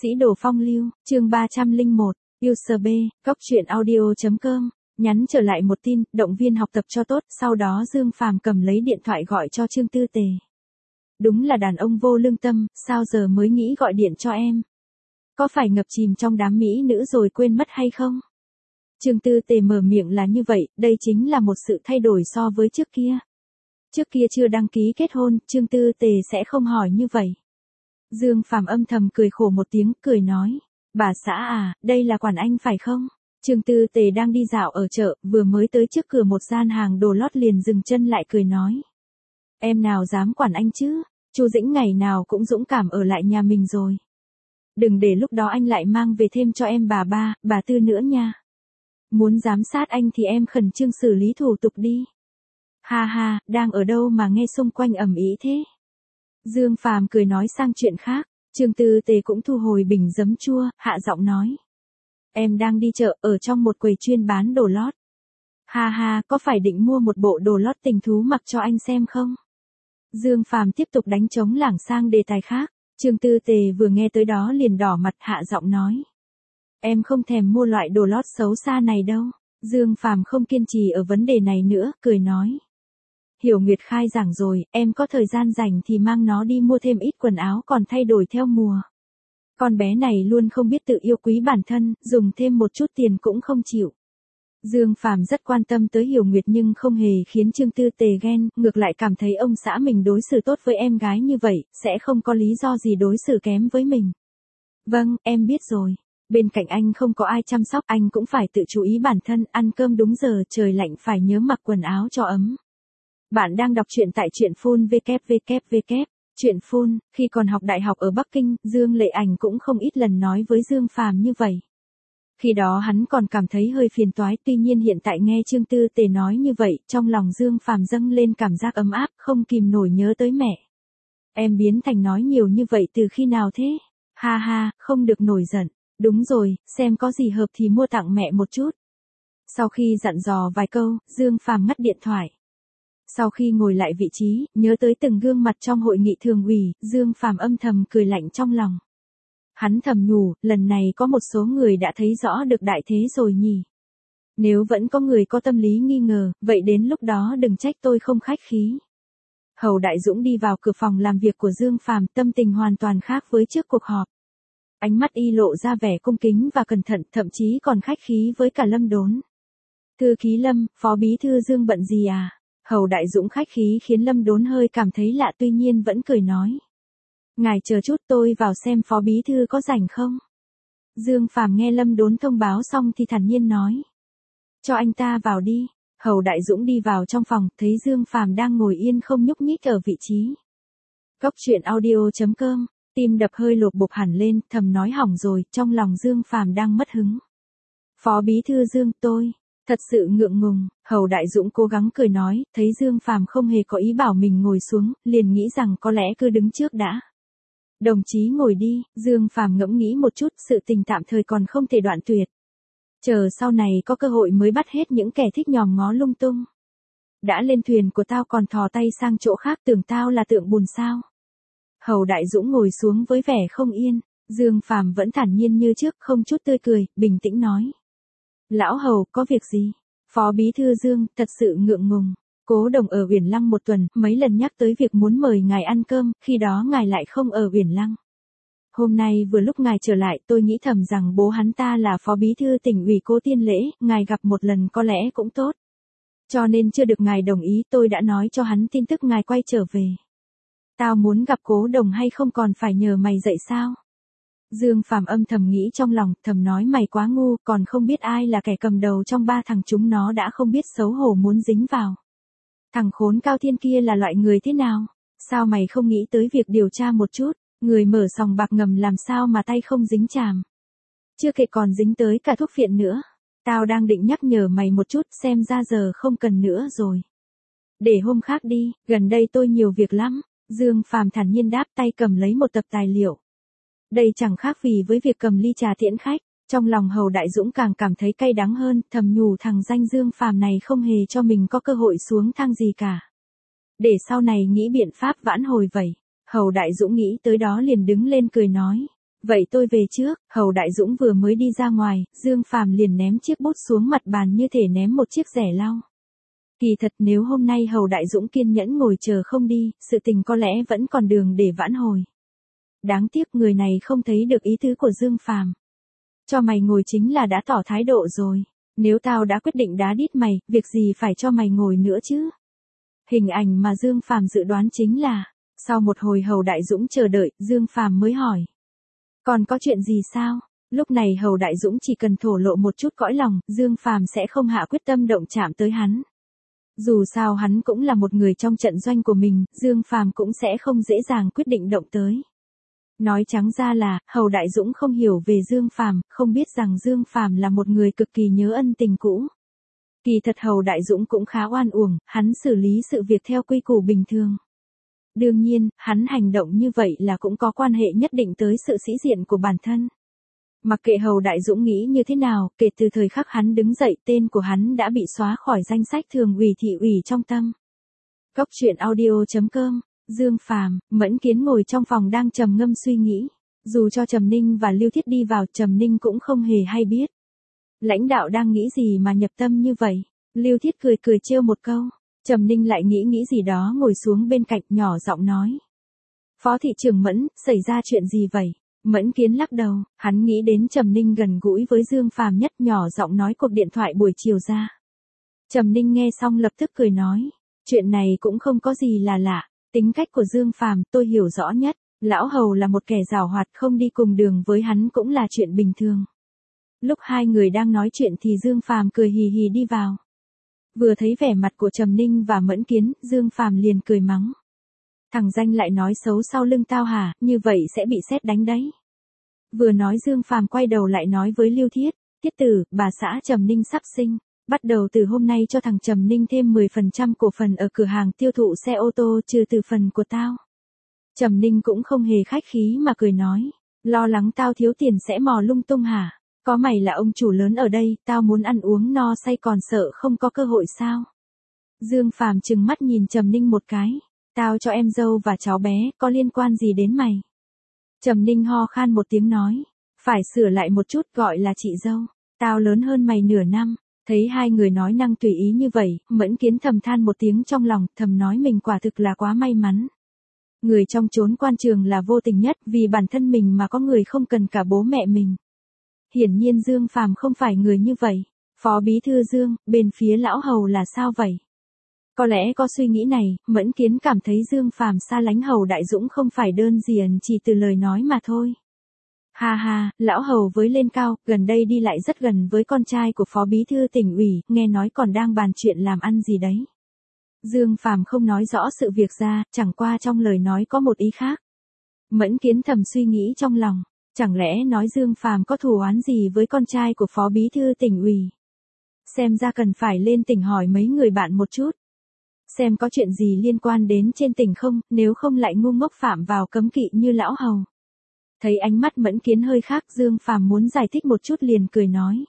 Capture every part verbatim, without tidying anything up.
Sĩ đồ phong lưu, chương ba trăm lẻ một, user B, góc truyện audio chấm com, nhắn trở lại một tin, động viên học tập cho tốt, sau đó Dương Phàm cầm lấy điện thoại gọi cho Trương Tư Tề. Đúng là đàn ông vô lương tâm, sao giờ mới nghĩ gọi điện cho em? Có phải ngập chìm trong đám mỹ nữ rồi quên mất hay không? Trương Tư Tề mở miệng là như vậy, đây chính là một sự thay đổi so với trước kia. Trước kia chưa đăng ký kết hôn, Trương Tư Tề sẽ không hỏi như vậy. Dương Phàm âm thầm cười khổ một tiếng, cười nói, bà xã à, đây là quản anh phải không? Trương Tư Tề đang đi dạo ở chợ, vừa mới tới trước cửa một gian hàng đồ lót liền dừng chân lại cười nói. Em nào dám quản anh chứ, Chu Dĩnh ngày nào cũng dũng cảm ở lại nhà mình rồi. Đừng để lúc đó anh lại mang về thêm cho em bà ba, bà tư nữa nha. Muốn giám sát anh thì em khẩn trương xử lý thủ tục đi. Ha ha, đang ở đâu mà nghe xung quanh ầm ĩ thế? Dương Phàm cười nói sang chuyện khác, Trương Tư Tề cũng thu hồi bình giấm chua, hạ giọng nói. Em đang đi chợ, ở trong một quầy chuyên bán đồ lót. Ha ha, có phải định mua một bộ đồ lót tình thú mặc cho anh xem không? Dương Phàm tiếp tục đánh trống lảng sang đề tài khác, Trương Tư Tề vừa nghe tới đó liền đỏ mặt hạ giọng nói. Em không thèm mua loại đồ lót xấu xa này đâu. Dương Phàm không kiên trì ở vấn đề này nữa, cười nói. Hiểu Nguyệt khai giảng rồi, em có thời gian rảnh thì mang nó đi mua thêm ít quần áo còn thay đổi theo mùa. Con bé này luôn không biết tự yêu quý bản thân, dùng thêm một chút tiền cũng không chịu. Dương Phàm rất quan tâm tới Hiểu Nguyệt nhưng không hề khiến Trương Tư Tề ghen, ngược lại cảm thấy ông xã mình đối xử tốt với em gái như vậy, sẽ không có lý do gì đối xử kém với mình. Vâng, em biết rồi. Bên cạnh anh không có ai chăm sóc, anh cũng phải tự chú ý bản thân, ăn cơm đúng giờ, trời lạnh phải nhớ mặc quần áo cho ấm. Bạn đang đọc truyện tại truyện phun vê vê vê. Truyện phun, khi còn học đại học ở Bắc Kinh, Dương Lệ Ảnh cũng không ít lần nói với Dương Phàm như vậy. Khi đó hắn còn cảm thấy hơi phiền toái, tuy nhiên hiện tại nghe Trương Tư Tề nói như vậy, trong lòng Dương Phàm dâng lên cảm giác ấm áp, không kìm nổi nhớ tới mẹ. Em biến thành nói nhiều như vậy từ khi nào thế? Ha ha, không được nổi giận. Đúng rồi, xem có gì hợp thì mua tặng mẹ một chút. Sau khi dặn dò vài câu, Dương Phàm ngắt điện thoại. Sau khi ngồi lại vị trí, nhớ tới từng gương mặt trong hội nghị thường ủy, Dương Phàm âm thầm cười lạnh trong lòng. Hắn thầm nhủ, lần này có một số người đã thấy rõ được đại thế rồi nhỉ. Nếu vẫn có người có tâm lý nghi ngờ, vậy đến lúc đó đừng trách tôi không khách khí. Hầu Đại Dũng đi vào cửa phòng làm việc của Dương Phàm, tâm tình hoàn toàn khác với trước cuộc họp. Ánh mắt y lộ ra vẻ cung kính và cẩn thận, thậm chí còn khách khí với cả Lâm Đốn. Thư ký Lâm, phó bí thư Dương bận gì à? Hầu Đại Dũng khách khí khiến Lâm Đốn hơi cảm thấy lạ tuy nhiên vẫn cười nói. Ngài chờ chút tôi vào xem phó bí thư có rảnh không? Dương Phàm nghe Lâm Đốn thông báo xong thì thản nhiên nói. Cho anh ta vào đi. Hầu Đại Dũng đi vào trong phòng, thấy Dương Phàm đang ngồi yên không nhúc nhích ở vị trí. Góc truyện audio chấm com, tim đập hơi lột bột hẳn lên, thầm nói hỏng rồi, trong lòng Dương Phàm đang mất hứng. Phó bí thư Dương, tôi thật sự ngượng ngùng. Hầu Đại Dũng cố gắng cười nói, thấy Dương Phàm không hề có ý bảo mình ngồi xuống, liền nghĩ rằng có lẽ cứ đứng trước đã. Đồng chí ngồi đi. Dương Phàm ngẫm nghĩ một chút, sự tình tạm thời còn không thể đoạn tuyệt. Chờ sau này có cơ hội mới bắt hết những kẻ thích nhòm ngó lung tung. Đã lên thuyền của tao còn thò tay sang chỗ khác, tưởng tao là tượng bùn sao? Hầu Đại Dũng ngồi xuống với vẻ không yên, Dương Phàm vẫn thản nhiên như trước, không chút tươi cười, bình tĩnh nói. Lão Hầu, có việc gì? Phó bí thư Dương, thật sự ngượng ngùng. Cố Đồng ở Uyển Lăng một tuần, mấy lần nhắc tới việc muốn mời ngài ăn cơm, khi đó ngài lại không ở Uyển Lăng. Hôm nay vừa lúc ngài trở lại, tôi nghĩ thầm rằng bố hắn ta là phó bí thư tỉnh ủy Cố Tiên Lễ, ngài gặp một lần có lẽ cũng tốt. Cho nên chưa được ngài đồng ý, tôi đã nói cho hắn tin tức ngài quay trở về. Tao muốn gặp Cố Đồng hay không còn phải nhờ mày dạy sao? Dương Phàm âm thầm nghĩ trong lòng, thầm nói mày quá ngu, còn không biết ai là kẻ cầm đầu trong ba thằng chúng nó đã không biết xấu hổ muốn dính vào. Thằng khốn Cao Thiên kia là loại người thế nào? Sao mày không nghĩ tới việc điều tra một chút? Người mở sòng bạc ngầm làm sao mà tay không dính chàm? Chưa kể còn dính tới cả thuốc phiện nữa. Tao đang định nhắc nhở mày một chút, xem ra giờ không cần nữa rồi. Để hôm khác đi, gần đây tôi nhiều việc lắm. Dương Phàm thản nhiên đáp, tay cầm lấy một tập tài liệu. Đây chẳng khác gì với việc cầm ly trà tiễn khách. Trong lòng Hầu Đại Dũng càng cảm thấy cay đắng hơn, thầm nhủ thằng danh Dương Phàm này không hề cho mình có cơ hội xuống thang gì cả. Để sau này nghĩ biện pháp vãn hồi vậy. Hầu Đại Dũng nghĩ tới đó liền đứng lên cười nói. Vậy tôi về trước. Hầu Đại Dũng vừa mới đi ra ngoài, Dương Phàm liền ném chiếc bút xuống mặt bàn như thể ném một chiếc rẻ lau. Kỳ thật nếu hôm nay Hầu Đại Dũng kiên nhẫn ngồi chờ không đi, sự tình có lẽ vẫn còn đường để vãn hồi. Đáng tiếc người này không thấy được ý tứ của Dương Phàm. Cho mày ngồi chính là đã tỏ thái độ rồi. Nếu tao đã quyết định đá đít mày, việc gì phải cho mày ngồi nữa chứ? Hình ảnh mà Dương Phàm dự đoán chính là, sau một hồi Hầu Đại Dũng chờ đợi, Dương Phàm mới hỏi. Còn có chuyện gì sao? Lúc này Hầu Đại Dũng chỉ cần thổ lộ một chút cõi lòng, Dương Phàm sẽ không hạ quyết tâm động chạm tới hắn. Dù sao hắn cũng là một người trong trận doanh của mình, Dương Phàm cũng sẽ không dễ dàng quyết định động tới. Nói trắng ra là, Hầu Đại Dũng không hiểu về Dương Phàm, không biết rằng Dương Phàm là một người cực kỳ nhớ ân tình cũ. Kỳ thật Hầu Đại Dũng cũng khá oan uổng, hắn xử lý sự việc theo quy củ bình thường. Đương nhiên, hắn hành động như vậy là cũng có quan hệ nhất định tới sự sĩ diện của bản thân. Mặc kệ Hầu Đại Dũng nghĩ như thế nào, kể từ thời khắc hắn đứng dậy tên của hắn đã bị xóa khỏi danh sách thường ủy thị ủy trong tâm. Góc truyện audio chấm com, Dương Phàm, Mẫn Kiến ngồi trong phòng đang trầm ngâm suy nghĩ. Dù cho Trầm Ninh và Lưu Thiết đi vào, Trầm Ninh cũng không hề hay biết. Lãnh đạo đang nghĩ gì mà nhập tâm như vậy? Lưu Thiết cười cười trêu một câu. Trầm Ninh lại nghĩ nghĩ gì đó ngồi xuống bên cạnh nhỏ giọng nói. Phó thị trưởng Mẫn, xảy ra chuyện gì vậy? Mẫn Kiến lắc đầu, hắn nghĩ đến Trầm Ninh gần gũi với Dương Phàm nhất, nhỏ giọng nói cuộc điện thoại buổi chiều ra. Trầm Ninh nghe xong lập tức cười nói, chuyện này cũng không có gì là lạ, tính cách của Dương Phàm tôi hiểu rõ nhất, lão Hầu là một kẻ giàu hoạt, không đi cùng đường với hắn cũng là chuyện bình thường. Lúc hai người đang nói chuyện thì Dương Phàm cười hì hì đi vào. Vừa thấy vẻ mặt của Trầm Ninh và Mẫn Kiến, Dương Phàm liền cười mắng. Thằng danh lại nói xấu sau lưng tao hả, như vậy sẽ bị sét đánh đấy. Vừa nói Dương Phàm quay đầu lại nói với Lưu Thiết, Thiết tử, bà xã Trầm Ninh sắp sinh, bắt đầu từ hôm nay cho thằng Trầm Ninh thêm mười phần trăm cổ phần ở cửa hàng tiêu thụ xe ô tô trừ từ phần của tao. Trầm Ninh cũng không hề khách khí mà cười nói, lo lắng tao thiếu tiền sẽ mò lung tung hả? Có mày là ông chủ lớn ở đây, tao muốn ăn uống no say còn sợ không có cơ hội sao? Dương Phàm trừng mắt nhìn Trầm Ninh một cái, tao cho em dâu và cháu bé, có liên quan gì đến mày? Trầm Ninh ho khan một tiếng nói, phải sửa lại một chút, gọi là chị dâu, tao lớn hơn mày nửa năm. Thấy hai người nói năng tùy ý như vậy, Mẫn Kiến thầm than một tiếng trong lòng, thầm nói mình quả thực là quá may mắn. Người trong chốn quan trường là vô tình nhất, vì bản thân mình mà có người không cần cả bố mẹ mình. Hiển nhiên Dương Phàm không phải người như vậy. Phó bí thư Dương, bên phía lão Hầu là sao vậy? Có lẽ có suy nghĩ này, Mẫn Kiến cảm thấy Dương Phàm xa lánh Hầu Đại Dũng không phải đơn giản chỉ từ lời nói mà thôi. Ha ha, lão Hầu với lên cao, gần đây đi lại rất gần với con trai của Phó bí thư tỉnh ủy, nghe nói còn đang bàn chuyện làm ăn gì đấy. Dương Phàm không nói rõ sự việc ra, chẳng qua trong lời nói có một ý khác. Mẫn Kiến thầm suy nghĩ trong lòng, chẳng lẽ nói Dương Phàm có thù oán gì với con trai của Phó bí thư tỉnh ủy? Xem ra cần phải lên tỉnh hỏi mấy người bạn một chút. Xem có chuyện gì liên quan đến trên tỉnh không, nếu không lại ngu ngốc phạm vào cấm kỵ như lão Hầu. Thấy ánh mắt Mẫn Kiến hơi khác, Dương Phàm muốn giải thích một chút liền cười nói.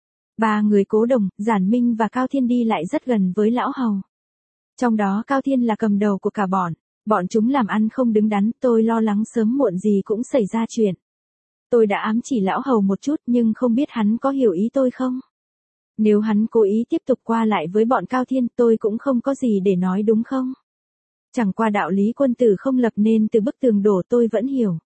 Ba người Cố Đồng, Giản Minh và Cao Thiên đi lại rất gần với lão Hầu. Trong đó Cao Thiên là cầm đầu của cả bọn, bọn chúng làm ăn không đứng đắn, tôi lo lắng sớm muộn gì cũng xảy ra chuyện. Tôi đã ám chỉ lão Hầu một chút nhưng không biết hắn có hiểu ý tôi không? Nếu hắn cố ý tiếp tục qua lại với bọn Cao Thiên tôi cũng không có gì để nói đúng không? Chẳng qua đạo lý quân tử không lập nên từ bức tường đổ tôi vẫn hiểu.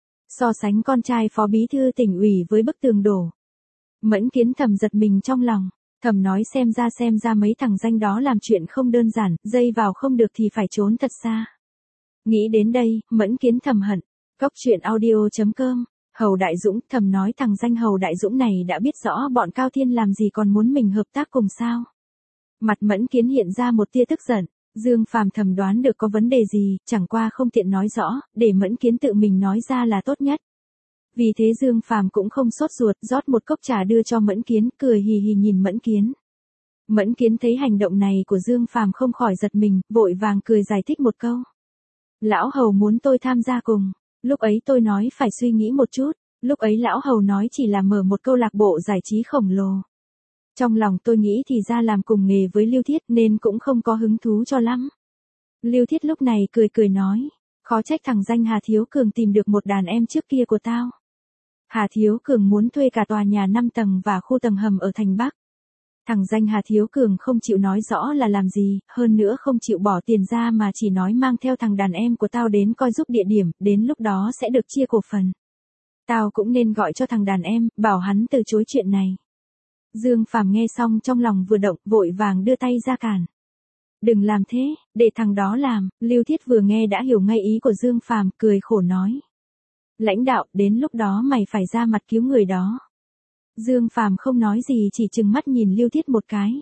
So sánh con trai Phó bí thư tỉnh ủy với bức tường đổ. Mẫn Kiến thầm giật mình trong lòng, thầm nói xem ra xem ra mấy thằng danh đó làm chuyện không đơn giản, dây vào không được thì phải trốn thật xa. Nghĩ đến đây, Mẫn Kiến thầm hận. Góc truyện audio chấm com, Hầu Đại Dũng, thầm nói thằng danh Hầu Đại Dũng này đã biết rõ bọn Cao Thiên làm gì còn muốn mình hợp tác cùng sao. Mặt Mẫn Kiến hiện ra một tia tức giận. Dương Phàm thầm đoán được có vấn đề gì, chẳng qua không tiện nói rõ, để Mẫn Kiến tự mình nói ra là tốt nhất. Vì thế Dương Phàm cũng không sốt ruột, rót một cốc trà đưa cho Mẫn Kiến, cười hì hì nhìn Mẫn Kiến. Mẫn Kiến thấy hành động này của Dương Phàm không khỏi giật mình, vội vàng cười giải thích một câu. Lão Hầu muốn tôi tham gia cùng, lúc ấy tôi nói phải suy nghĩ một chút, lúc ấy lão Hầu nói chỉ là mở một câu lạc bộ giải trí khổng lồ. Trong lòng tôi nghĩ thì ra làm cùng nghề với Lưu Thiết nên cũng không có hứng thú cho lắm. Lưu Thiết lúc này cười cười nói, khó trách thằng danh Hà Thiếu Cường tìm được một đàn em trước kia của tao. Hà Thiếu Cường muốn thuê cả tòa nhà năm tầng và khu tầng hầm ở thành Bắc. Thằng danh Hà Thiếu Cường không chịu nói rõ là làm gì, hơn nữa không chịu bỏ tiền ra mà chỉ nói mang theo thằng đàn em của tao đến coi giúp địa điểm, đến lúc đó sẽ được chia cổ phần. Tao cũng nên gọi cho thằng đàn em, bảo hắn từ chối chuyện này. Dương Phàm nghe xong trong lòng vừa động, vội vàng đưa tay ra cản. Đừng làm thế, để thằng đó làm. Lưu Thiết vừa nghe đã hiểu ngay ý của Dương Phàm, cười khổ nói. Lãnh đạo, đến lúc đó mày phải ra mặt cứu người đó. Dương Phàm không nói gì, chỉ trừng mắt nhìn Lưu Thiết một cái.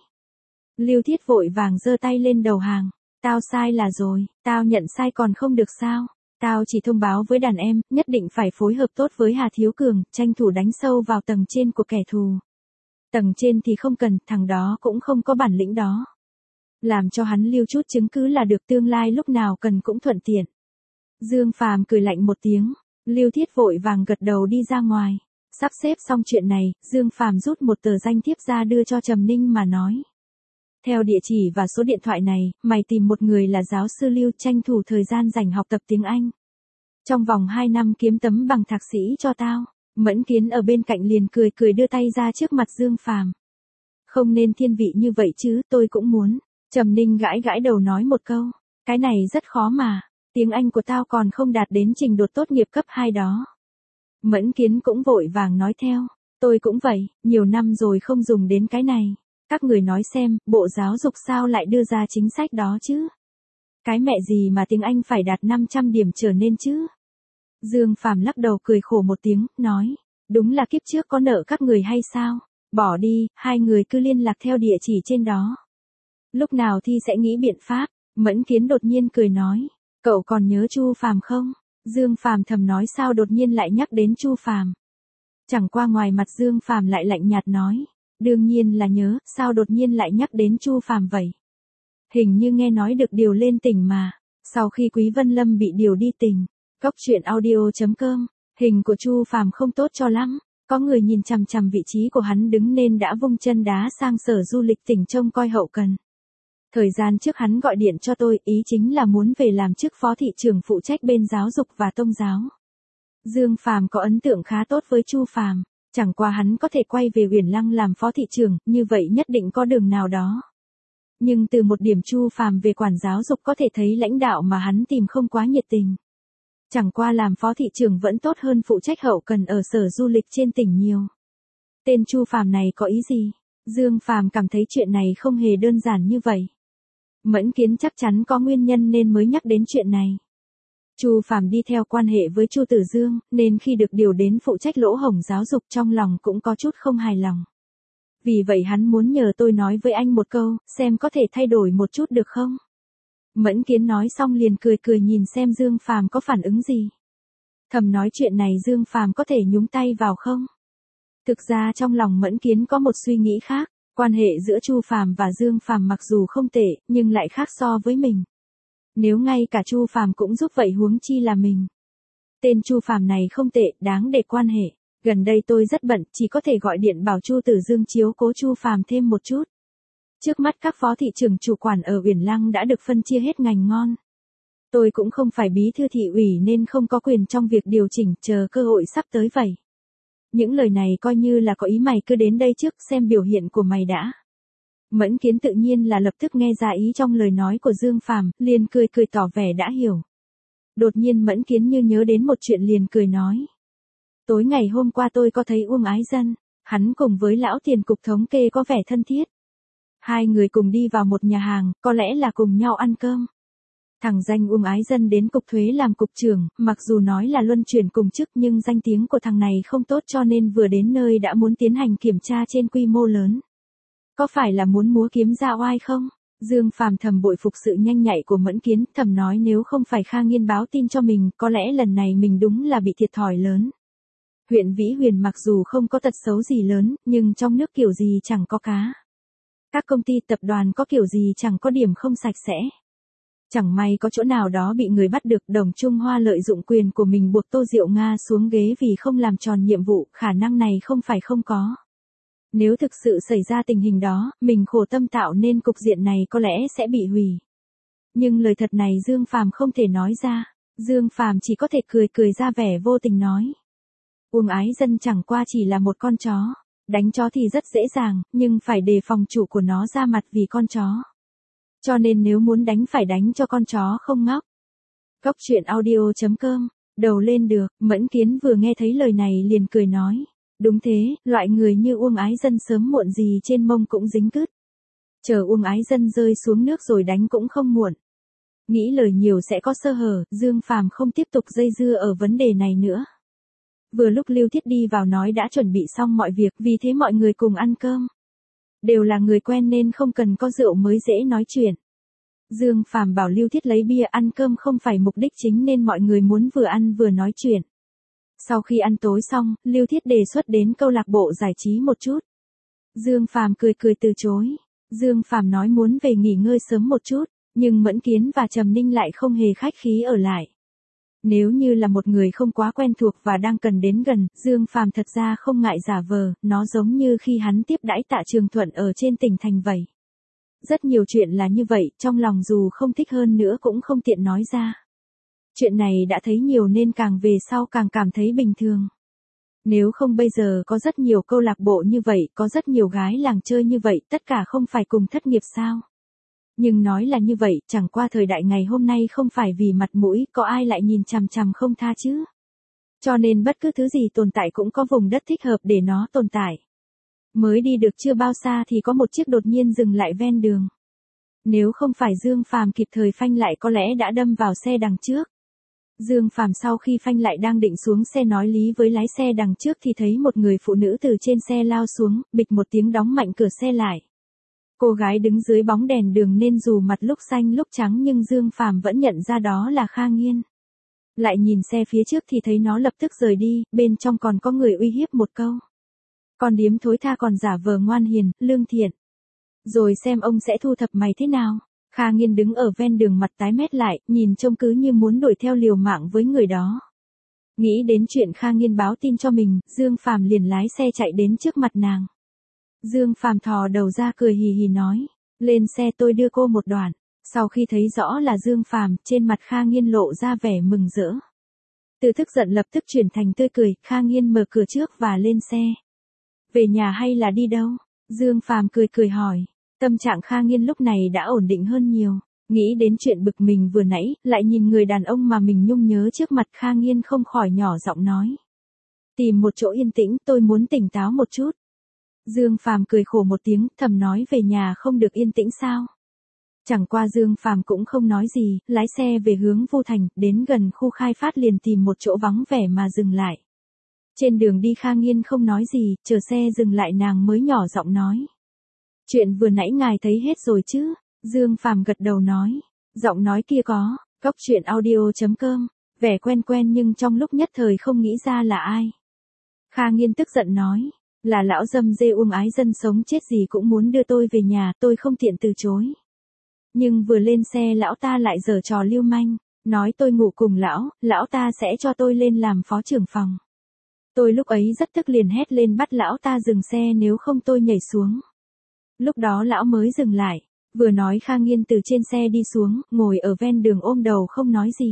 Lưu Thiết vội vàng giơ tay lên đầu hàng. Tao sai là rồi, tao nhận sai còn không được sao. Tao chỉ thông báo với đàn em, nhất định phải phối hợp tốt với Hà Thiếu Cường, tranh thủ đánh sâu vào tầng trên của kẻ thù. Tầng trên thì không cần, thằng đó cũng không có bản lĩnh đó. Làm cho hắn lưu chút chứng cứ là được, tương lai lúc nào cần cũng thuận tiện. Dương Phàm cười lạnh một tiếng, Lưu Thiết vội vàng gật đầu đi ra ngoài. Sắp xếp xong chuyện này, Dương Phàm rút một tờ danh thiếp ra đưa cho Trầm Ninh mà nói. Theo địa chỉ và số điện thoại này, mày tìm một người là giáo sư Lưu, tranh thủ thời gian dành học tập tiếng Anh. Trong vòng hai năm kiếm tấm bằng thạc sĩ cho tao. Mẫn Kiến ở bên cạnh liền cười cười đưa tay ra trước mặt Dương Phàm. Không nên thiên vị như vậy chứ, tôi cũng muốn. Trầm Ninh gãi gãi đầu nói một câu. Cái này rất khó mà. Tiếng Anh của tao còn không đạt đến trình độ tốt nghiệp cấp hai đó. Mẫn Kiến cũng vội vàng nói theo. Tôi cũng vậy, nhiều năm rồi không dùng đến cái này. Các người nói xem, Bộ Giáo dục sao lại đưa ra chính sách đó chứ? Cái mẹ gì mà tiếng Anh phải đạt năm trăm điểm trở nên chứ? Dương Phàm lắc đầu cười khổ một tiếng, nói. Đúng là kiếp trước có nợ các người hay sao? Bỏ đi, hai người cứ liên lạc theo địa chỉ trên đó. Lúc nào thi sẽ nghĩ biện pháp. Mẫn Kiến đột nhiên cười nói. Cậu còn nhớ Chu Phàm không? Dương Phàm thầm nói sao đột nhiên lại nhắc đến Chu Phàm. Chẳng qua ngoài mặt Dương Phàm lại lạnh nhạt nói. Đương nhiên là nhớ, sao đột nhiên lại nhắc đến Chu Phàm vậy? Hình như nghe nói được điều lên tỉnh mà. Sau khi Quý Vân Lâm bị điều đi tỉnh. Cốc truyện audio chấm com, hình của Chu Phàm không tốt cho lắm. Có người nhìn chằm chằm vị trí của hắn đứng nên đã vung chân đá sang Sở Du lịch tỉnh trông coi hậu cần. Thời gian trước hắn gọi điện cho tôi, ý chính là muốn về làm chức phó thị trưởng phụ trách bên giáo dục và tôn giáo. Dương Phàm có ấn tượng khá tốt với Chu Phàm, chẳng qua hắn có thể quay về Uyển Lăng làm phó thị trưởng, như vậy nhất định có đường nào đó. Nhưng từ một điểm Chu Phàm về quản giáo dục có thể thấy lãnh đạo mà hắn tìm không quá nhiệt tình. Chẳng qua làm phó thị trưởng vẫn tốt hơn phụ trách hậu cần ở Sở Du lịch trên tỉnh nhiều. Tên Chu Phàm này có ý gì? Dương Phàm cảm thấy chuyện này không hề đơn giản như vậy. Mẫn Kiến chắc chắn có nguyên nhân nên mới nhắc đến chuyện này. Chu Phàm đi theo quan hệ với Chu Tử Dương, nên khi được điều đến phụ trách lỗ hổng giáo dục trong lòng cũng có chút không hài lòng. Vì vậy hắn muốn nhờ tôi nói với anh một câu, xem có thể thay đổi một chút được không? Mẫn Kiến nói xong liền cười cười nhìn xem Dương Phàm có phản ứng gì. Thầm nói chuyện này Dương Phàm có thể nhúng tay vào không? Thực ra trong lòng Mẫn Kiến có một suy nghĩ khác, quan hệ giữa Chu Phàm và Dương Phàm mặc dù không tệ, nhưng lại khác so với mình. Nếu ngay cả Chu Phàm cũng giúp vậy huống chi là mình. Tên Chu Phàm này không tệ, đáng để quan hệ. Gần đây tôi rất bận, chỉ có thể gọi điện bảo Chu Tử Dương chiếu cố Chu Phàm thêm một chút. Trước mắt các phó thị trưởng chủ quản ở Uyển Lăng đã được phân chia hết ngành ngon. Tôi cũng không phải bí thư thị ủy nên không có quyền trong việc điều chỉnh, chờ cơ hội sắp tới vậy. Những lời này coi như là có ý, mày cứ đến đây trước xem biểu hiện của mày đã. Mẫn Kiến tự nhiên là lập tức nghe ra ý trong lời nói của Dương Phàm, liền cười cười tỏ vẻ đã hiểu. Đột nhiên Mẫn Kiến như nhớ đến một chuyện liền cười nói. Tối ngày hôm qua tôi có thấy Uông Ái Dân, hắn cùng với lão tiền cục thống kê có vẻ thân thiết. Hai người cùng đi vào một nhà hàng, có lẽ là cùng nhau ăn cơm. Thằng danh Uông Ái Dân đến cục thuế làm cục trưởng, mặc dù nói là luân chuyển cùng chức nhưng danh tiếng của thằng này không tốt cho nên vừa đến nơi đã muốn tiến hành kiểm tra trên quy mô lớn. Có phải là muốn múa kiếm ra oai không? Dương Phàm thầm bội phục sự nhanh nhạy của Mẫn Kiến, thầm nói nếu không phải Kha Nghiên báo tin cho mình, có lẽ lần này mình đúng là bị thiệt thòi lớn. Huyện Vĩ Huyền mặc dù không có tật xấu gì lớn, nhưng trong nước kiểu gì chẳng có cá. Các công ty tập đoàn có kiểu gì chẳng có điểm không sạch sẽ. Chẳng may có chỗ nào đó bị người bắt được, Đồng Trung Hoa lợi dụng quyền của mình buộc Tô Diệu Nga xuống ghế vì không làm tròn nhiệm vụ, khả năng này không phải không có. Nếu thực sự xảy ra tình hình đó, mình khổ tâm tạo nên cục diện này có lẽ sẽ bị hủy. Nhưng lời thật này Dương Phàm không thể nói ra, Dương Phàm chỉ có thể cười cười ra vẻ vô tình nói. Uông Ái Dân chẳng qua chỉ là một con chó. Đánh chó thì rất dễ dàng, nhưng phải đề phòng chủ của nó ra mặt vì con chó. Cho nên nếu muốn đánh phải đánh cho con chó không ngóc. Góc truyện audio chấm com, đầu lên được, Mẫn Kiến vừa nghe thấy lời này liền cười nói. Đúng thế, loại người như Uông Ái Dân sớm muộn gì trên mông cũng dính cứt. Chờ Uông Ái Dân rơi xuống nước rồi đánh cũng không muộn. Nghĩ lời nhiều sẽ có sơ hở, Dương Phàm không tiếp tục dây dưa ở vấn đề này nữa. Vừa lúc Lưu Thiết đi vào nói đã chuẩn bị xong mọi việc, vì thế mọi người cùng ăn cơm. Đều là người quen nên không cần có rượu mới dễ nói chuyện. Dương Phàm bảo Lưu Thiết lấy bia, ăn cơm không phải mục đích chính nên mọi người muốn vừa ăn vừa nói chuyện. Sau khi ăn tối xong, Lưu Thiết đề xuất đến câu lạc bộ giải trí một chút. Dương Phàm cười cười từ chối. Dương Phàm nói muốn về nghỉ ngơi sớm một chút, nhưng Mẫn Kiến và Trầm Ninh lại không hề khách khí ở lại. Nếu như là một người không quá quen thuộc và đang cần đến gần, Dương Phàm thật ra không ngại giả vờ, nó giống như khi hắn tiếp đãi Tạ Trường Thuận ở trên tỉnh thành vậy. Rất nhiều chuyện là như vậy, trong lòng dù không thích hơn nữa cũng không tiện nói ra. Chuyện này đã thấy nhiều nên càng về sau càng cảm thấy bình thường. Nếu không bây giờ có rất nhiều câu lạc bộ như vậy, có rất nhiều gái làng chơi như vậy, tất cả không phải cùng thất nghiệp sao? Nhưng nói là như vậy, chẳng qua thời đại ngày hôm nay không phải vì mặt mũi, có ai lại nhìn chằm chằm không tha chứ? Cho nên bất cứ thứ gì tồn tại cũng có vùng đất thích hợp để nó tồn tại. Mới đi được chưa bao xa thì có một chiếc đột nhiên dừng lại ven đường. Nếu không phải Dương Phàm kịp thời phanh lại có lẽ đã đâm vào xe đằng trước. Dương Phàm sau khi phanh lại đang định xuống xe nói lý với lái xe đằng trước thì thấy một người phụ nữ từ trên xe lao xuống, bịch một tiếng đóng mạnh cửa xe lại. Cô gái đứng dưới bóng đèn đường nên dù mặt lúc xanh lúc trắng nhưng Dương Phàm vẫn nhận ra đó là Kha Nghiên. Lại nhìn xe phía trước thì thấy nó lập tức rời đi, bên trong còn có người uy hiếp một câu. Con điếm thối tha còn giả vờ ngoan hiền, lương thiện. Rồi xem ông sẽ thu thập mày thế nào. Kha Nghiên đứng ở ven đường mặt tái mét lại, nhìn trông cứ như muốn đuổi theo liều mạng với người đó. Nghĩ đến chuyện Kha Nghiên báo tin cho mình, Dương Phàm liền lái xe chạy đến trước mặt nàng. Dương Phàm thò đầu ra cười hì hì nói, lên xe tôi đưa cô một đoạn. Sau khi thấy rõ là Dương Phàm, trên mặt Kha Nghiên lộ ra vẻ mừng rỡ. Từ tức giận lập tức chuyển thành tươi cười, Kha Nghiên mở cửa trước và lên xe. Về nhà hay là đi đâu? Dương Phàm cười cười hỏi. Tâm trạng Kha Nghiên lúc này đã ổn định hơn nhiều. Nghĩ đến chuyện bực mình vừa nãy, lại nhìn người đàn ông mà mình nhung nhớ trước mặt, Kha Nghiên không khỏi nhỏ giọng nói. Tìm một chỗ yên tĩnh, tôi muốn tỉnh táo một chút. Dương Phàm cười khổ một tiếng, thầm nói về nhà không được yên tĩnh sao? Chẳng qua Dương Phàm cũng không nói gì, lái xe về hướng Vu Thành, đến gần khu khai phát liền tìm một chỗ vắng vẻ mà dừng lại. Trên đường đi Kha Nghiên không nói gì, chờ xe dừng lại nàng mới nhỏ giọng nói. Chuyện vừa nãy ngài thấy hết rồi chứ? Dương Phàm gật đầu nói. Giọng nói kia có, góc truyện audio chấm com, vẻ quen quen nhưng trong lúc nhất thời không nghĩ ra là ai. Kha Nghiên tức giận nói. Là lão dâm dê Uông Ái Dân sống chết gì cũng muốn đưa tôi về nhà, tôi không tiện từ chối. Nhưng vừa lên xe lão ta lại giở trò lưu manh, nói tôi ngủ cùng lão, lão ta sẽ cho tôi lên làm phó trưởng phòng. Tôi lúc ấy rất tức liền hét lên bắt lão ta dừng xe nếu không tôi nhảy xuống. Lúc đó lão mới dừng lại, vừa nói Kha Nghiên từ trên xe đi xuống, ngồi ở ven đường ôm đầu không nói gì.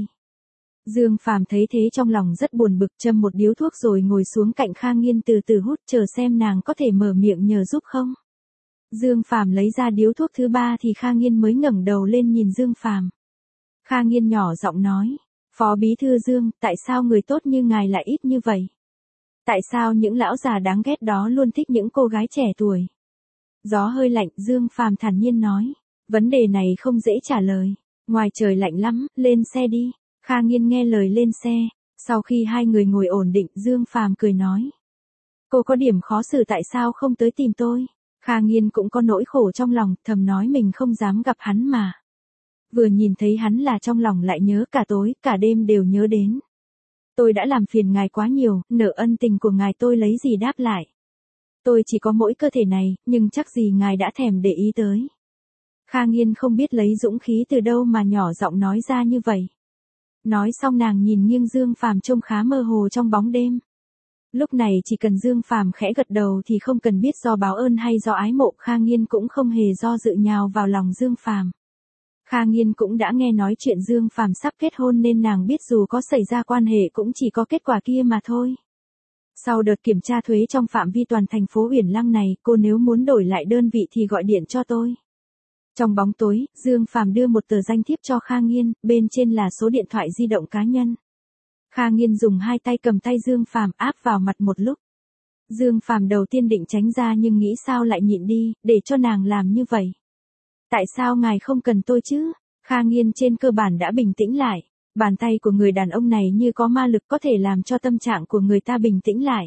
Dương Phàm thấy thế trong lòng rất buồn bực, châm một điếu thuốc rồi ngồi xuống cạnh Kha Nghiên từ từ hút chờ xem nàng có thể mở miệng nhờ giúp không. Dương Phàm lấy ra điếu thuốc thứ ba thì Kha Nghiên mới ngẩng đầu lên nhìn Dương Phàm. Kha Nghiên nhỏ giọng nói, Phó Bí Thư Dương, tại sao người tốt như ngài lại ít như vậy? Tại sao những lão già đáng ghét đó luôn thích những cô gái trẻ tuổi? Gió hơi lạnh, Dương Phàm thản nhiên nói, vấn đề này không dễ trả lời. Ngoài trời lạnh lắm, lên xe đi. Kha Nghiên nghe lời lên xe, sau khi hai người ngồi ổn định, Dương Phàm cười nói. Cô có điểm khó xử tại sao không tới tìm tôi? Kha Nghiên cũng có nỗi khổ trong lòng, thầm nói mình không dám gặp hắn mà. Vừa nhìn thấy hắn là trong lòng lại nhớ cả tối, cả đêm đều nhớ đến. Tôi đã làm phiền ngài quá nhiều, nợ ân tình của ngài tôi lấy gì đáp lại. Tôi chỉ có mỗi cơ thể này, nhưng chắc gì ngài đã thèm để ý tới. Kha Nghiên không biết lấy dũng khí từ đâu mà nhỏ giọng nói ra như vậy. Nói xong nàng nhìn nghiêng Dương Phàm trông khá mơ hồ trong bóng đêm. Lúc này chỉ cần Dương Phàm khẽ gật đầu thì không cần biết do báo ơn hay do ái mộ, Kha Nghiên cũng không hề do dự nhào vào lòng Dương Phàm. Kha Nghiên cũng đã nghe nói chuyện Dương Phàm sắp kết hôn nên nàng biết dù có xảy ra quan hệ cũng chỉ có kết quả kia mà thôi. Sau đợt kiểm tra thuế trong phạm vi toàn thành phố Uyển Lăng này, cô nếu muốn đổi lại đơn vị thì gọi điện cho tôi. Trong bóng tối, Dương Phàm đưa một tờ danh thiếp cho Kha Nghiên, bên trên là số điện thoại di động cá nhân. Kha Nghiên dùng hai tay cầm tay Dương Phàm áp vào mặt một lúc. Dương Phàm đầu tiên định tránh ra nhưng nghĩ sao lại nhịn đi, để cho nàng làm như vậy. Tại sao ngài không cần tôi chứ? Kha Nghiên trên cơ bản đã bình tĩnh lại. Bàn tay của người đàn ông này như có ma lực có thể làm cho tâm trạng của người ta bình tĩnh lại.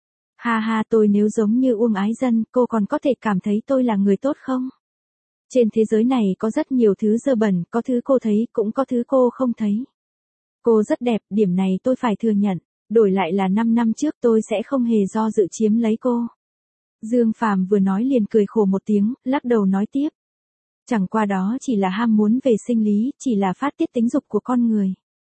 Ha ha, tôi nếu giống như Uông Ái Dân, cô còn có thể cảm thấy tôi là người tốt không? Trên thế giới này có rất nhiều thứ dơ bẩn, có thứ cô thấy, cũng có thứ cô không thấy. Cô rất đẹp, điểm này tôi phải thừa nhận. Đổi lại là năm năm trước tôi sẽ không hề do dự chiếm lấy cô. Dương Phàm vừa nói liền cười khổ một tiếng, lắc đầu nói tiếp. Chẳng qua đó chỉ là ham muốn về sinh lý, chỉ là phát tiết tính dục của con người.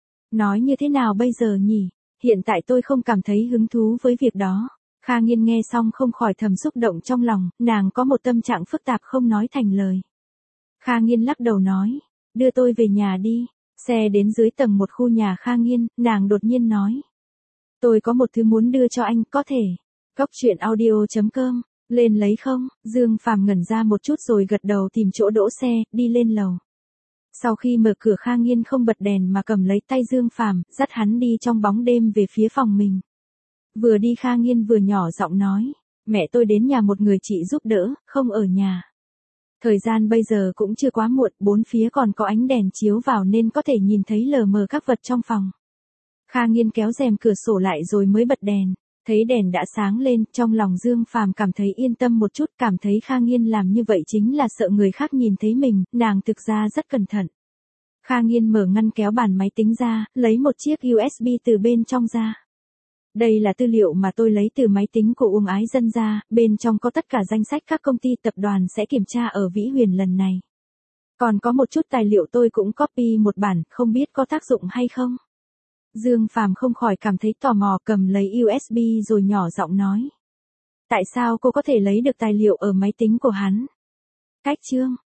Nói như thế nào bây giờ nhỉ? Hiện tại tôi không cảm thấy hứng thú với việc đó. Kha Nghiên nghe xong không khỏi thầm xúc động trong lòng, nàng có một tâm trạng phức tạp không nói thành lời. Kha Nghiên lắc đầu nói, đưa tôi về nhà đi. Xe đến dưới tầng một khu nhà Kha Nghiên, nàng đột nhiên nói. Tôi có một thứ muốn đưa cho anh, có thể. Cóc truyện audio chấm com, lên lấy không? Dương Phàm ngẩn ra một chút rồi gật đầu tìm chỗ đỗ xe, đi lên lầu. Sau khi mở cửa Kha Nghiên không bật đèn mà cầm lấy tay Dương Phàm, dắt hắn đi trong bóng đêm về phía phòng mình. Vừa đi Kha Nghiên vừa nhỏ giọng nói, mẹ tôi đến nhà một người chị giúp đỡ, không ở nhà. Thời gian bây giờ cũng chưa quá muộn, bốn phía còn có ánh đèn chiếu vào nên có thể nhìn thấy lờ mờ các vật trong phòng. Kha Nghiên kéo rèm cửa sổ lại rồi mới bật đèn, thấy đèn đã sáng lên, trong lòng Dương Phàm cảm thấy yên tâm một chút, cảm thấy Kha Nghiên làm như vậy chính là sợ người khác nhìn thấy mình, nàng thực ra rất cẩn thận. Kha Nghiên mở ngăn kéo bàn máy tính ra, lấy một chiếc u ét bê từ bên trong ra. Đây là tư liệu mà tôi lấy từ máy tính của Uông Ái Dân ra, bên trong có tất cả danh sách các công ty tập đoàn sẽ kiểm tra ở Vĩ Huyền lần này. Còn có một chút tài liệu tôi cũng copy một bản, không biết có tác dụng hay không. Dương Phàm không khỏi cảm thấy tò mò, cầm lấy u ét bê rồi nhỏ giọng nói. Tại sao cô có thể lấy được tài liệu ở máy tính của hắn? Cách chương